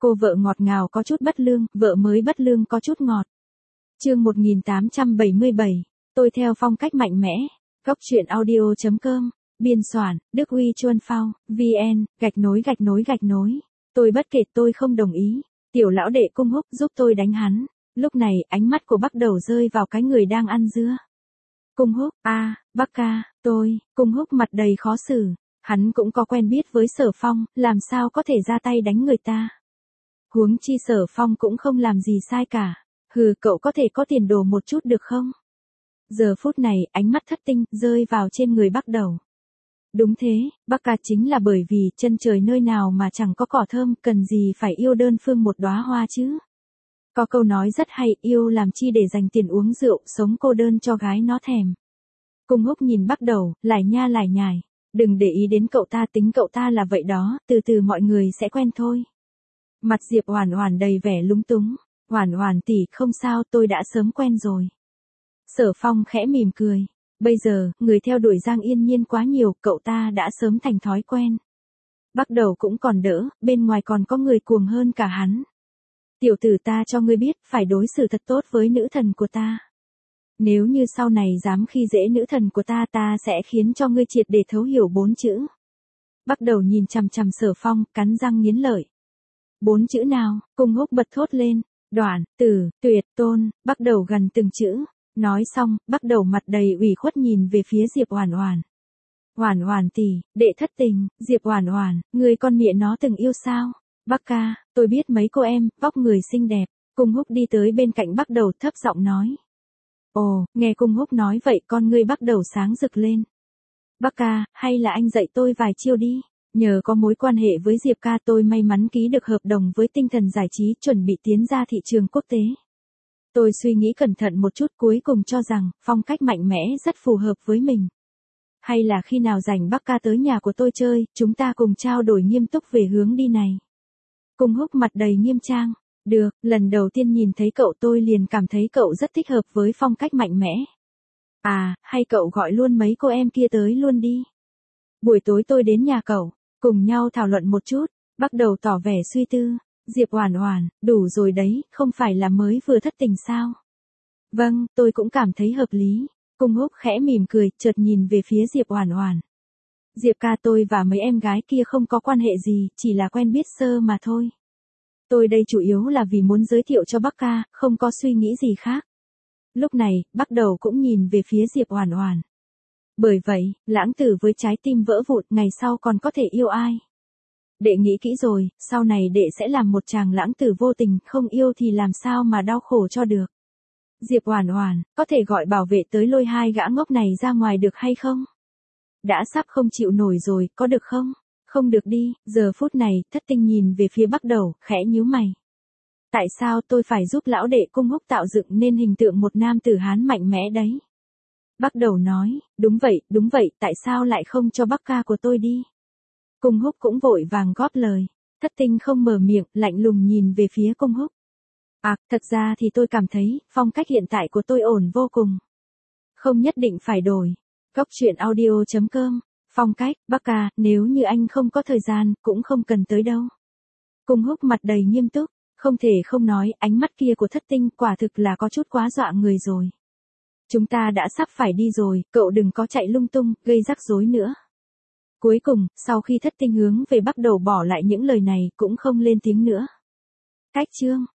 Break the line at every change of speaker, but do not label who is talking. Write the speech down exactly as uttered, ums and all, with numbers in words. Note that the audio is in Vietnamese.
Cô vợ ngọt ngào có chút bất lương, vợ mới bất lương có chút ngọt. Chương một nghìn tám trăm bảy mươi bảy, tôi theo phong cách mạnh mẽ. Góc truyện audio chấm com, biên soạn, Đức Huy Chuân Phao, vn, gạch nối gạch nối gạch nối. Tôi bất kể, tôi không đồng ý. Tiểu lão đệ Cung Húc giúp tôi đánh hắn. Lúc này, ánh mắt của Bắc Đầu rơi vào cái người đang ăn dưa. Cung Húc, a, à, Bắc ca, tôi, Cung Húc mặt đầy khó xử. Hắn cũng có quen biết với Sở Phong, làm sao có thể ra tay đánh người ta. Huống chi Sở Phong cũng không làm gì sai cả. Hừ, cậu có thể có tiền đồ một chút được không? Giờ phút này, ánh mắt Thất Tinh rơi vào trên người Bắc Đầu. Đúng thế, Bắc ca chính là bởi vì chân trời nơi nào mà chẳng có cỏ thơm, cần gì phải yêu đơn phương một đóa hoa chứ. Có câu nói rất hay, yêu làm chi để dành tiền uống rượu, sống cô đơn cho gái nó thèm. Cung Húc nhìn Bắc Đầu, lải nha lải nhải. Đừng để ý đến cậu ta, tính cậu ta là vậy đó, từ từ mọi người sẽ quen thôi. Mặt Diệp Oản Oản đầy vẻ lúng túng. Oản Oản tỷ, không sao, tôi đã sớm quen rồi. Sở Phong khẽ mỉm cười. Bây giờ, người theo đuổi Giang Yên Nhiên quá nhiều, cậu ta đã sớm thành thói quen. Bắc Đầu cũng còn đỡ, bên ngoài còn có người cuồng hơn cả hắn. Tiểu tử, ta cho ngươi biết, phải đối xử thật tốt với nữ thần của ta. Nếu như sau này dám khi dễ nữ thần của ta, ta sẽ khiến cho ngươi triệt để thấu hiểu bốn chữ. Bắc Đầu nhìn chằm chằm Sở Phong, cắn răng nghiến lợi. Bốn chữ nào? Cung Húc bật thốt lên. Đoạn, tử, tuyệt, tôn. Bắc Đầu gần từng chữ. Nói xong, Bắc Đầu mặt đầy ủy khuất nhìn về phía Diệp Oản Oản. Oản Oản tỷ, đệ thất tình, Diệp Oản Oản, người con mẹ nó từng yêu sao? Bắc ca, tôi biết mấy cô em, vóc người xinh đẹp. Cung Húc đi tới bên cạnh Bắc Đầu thấp giọng nói. Ồ, nghe Cung Húc nói vậy con ngươi Bắc Đầu sáng rực lên. Bắc ca, hay là anh dạy tôi vài chiêu đi. Nhờ có mối quan hệ với Diệp ca tôi may mắn ký được hợp đồng với Tinh Thần Giải Trí, chuẩn bị tiến ra thị trường quốc tế. Tôi suy nghĩ cẩn thận một chút, cuối cùng cho rằng phong cách mạnh mẽ rất phù hợp với mình. Hay là khi nào rảnh Bắc ca tới nhà của tôi chơi, chúng ta cùng trao đổi nghiêm túc về hướng đi này. Cung Húc mặt đầy nghiêm trang. Được, lần đầu tiên nhìn thấy cậu tôi liền cảm thấy cậu rất thích hợp với phong cách mạnh mẽ. À, hay cậu gọi luôn mấy cô em kia tới luôn đi. Buổi tối tôi đến nhà cậu, cùng nhau thảo luận một chút. Bắc Đầu tỏ vẻ suy tư. Diệp Oản Oản, đủ rồi đấy, không phải là mới vừa thất tình sao? Vâng, tôi cũng cảm thấy hợp lý. Cung Húc khẽ mỉm cười, chợt nhìn về phía Diệp Oản Oản. Diệp ca, tôi và mấy em gái kia không có quan hệ gì, chỉ là quen biết sơ mà thôi. Tôi đây chủ yếu là vì muốn giới thiệu cho Bắc ca, không có suy nghĩ gì khác. Lúc này, Bắc Đầu cũng nhìn về phía Diệp Oản Oản. Bởi vậy, lãng tử với trái tim vỡ vụn, ngày sau còn có thể yêu ai? Đệ nghĩ kỹ rồi, sau này đệ sẽ làm một chàng lãng tử vô tình, không yêu thì làm sao mà đau khổ cho được. Diệp Oản Oản, có thể gọi bảo vệ tới lôi hai gã ngốc này ra ngoài được hay không? Đã sắp không chịu nổi rồi, có được không? Không được đi. Giờ phút này, Thất Tinh nhìn về phía Bắc Đầu, khẽ nhíu mày. Tại sao tôi phải giúp lão đệ Cung Húc tạo dựng nên hình tượng một nam tử Hán mạnh mẽ đấy? Bắc Đầu nói, đúng vậy, đúng vậy, tại sao lại không cho Bắc ca của tôi đi? Cung Húc cũng vội vàng góp lời. Thất Tinh không mở miệng, lạnh lùng nhìn về phía Cung Húc. À, thật ra thì tôi cảm thấy, phong cách hiện tại của tôi ổn vô cùng. Không nhất định phải đổi. Góc truyện audio chấm com, phong cách, Bắc ca, nếu như anh không có thời gian, cũng không cần tới đâu. Cung Húc mặt đầy nghiêm túc, không thể không nói, ánh mắt kia của Thất Tinh quả thực là có chút quá dọa người rồi. Chúng ta đã sắp phải đi rồi, cậu đừng có chạy lung tung, gây rắc rối nữa. Cuối cùng, sau khi Thất Tinh hướng về Bắc Đầu bỏ lại những lời này, cũng không lên tiếng nữa. Cách chương.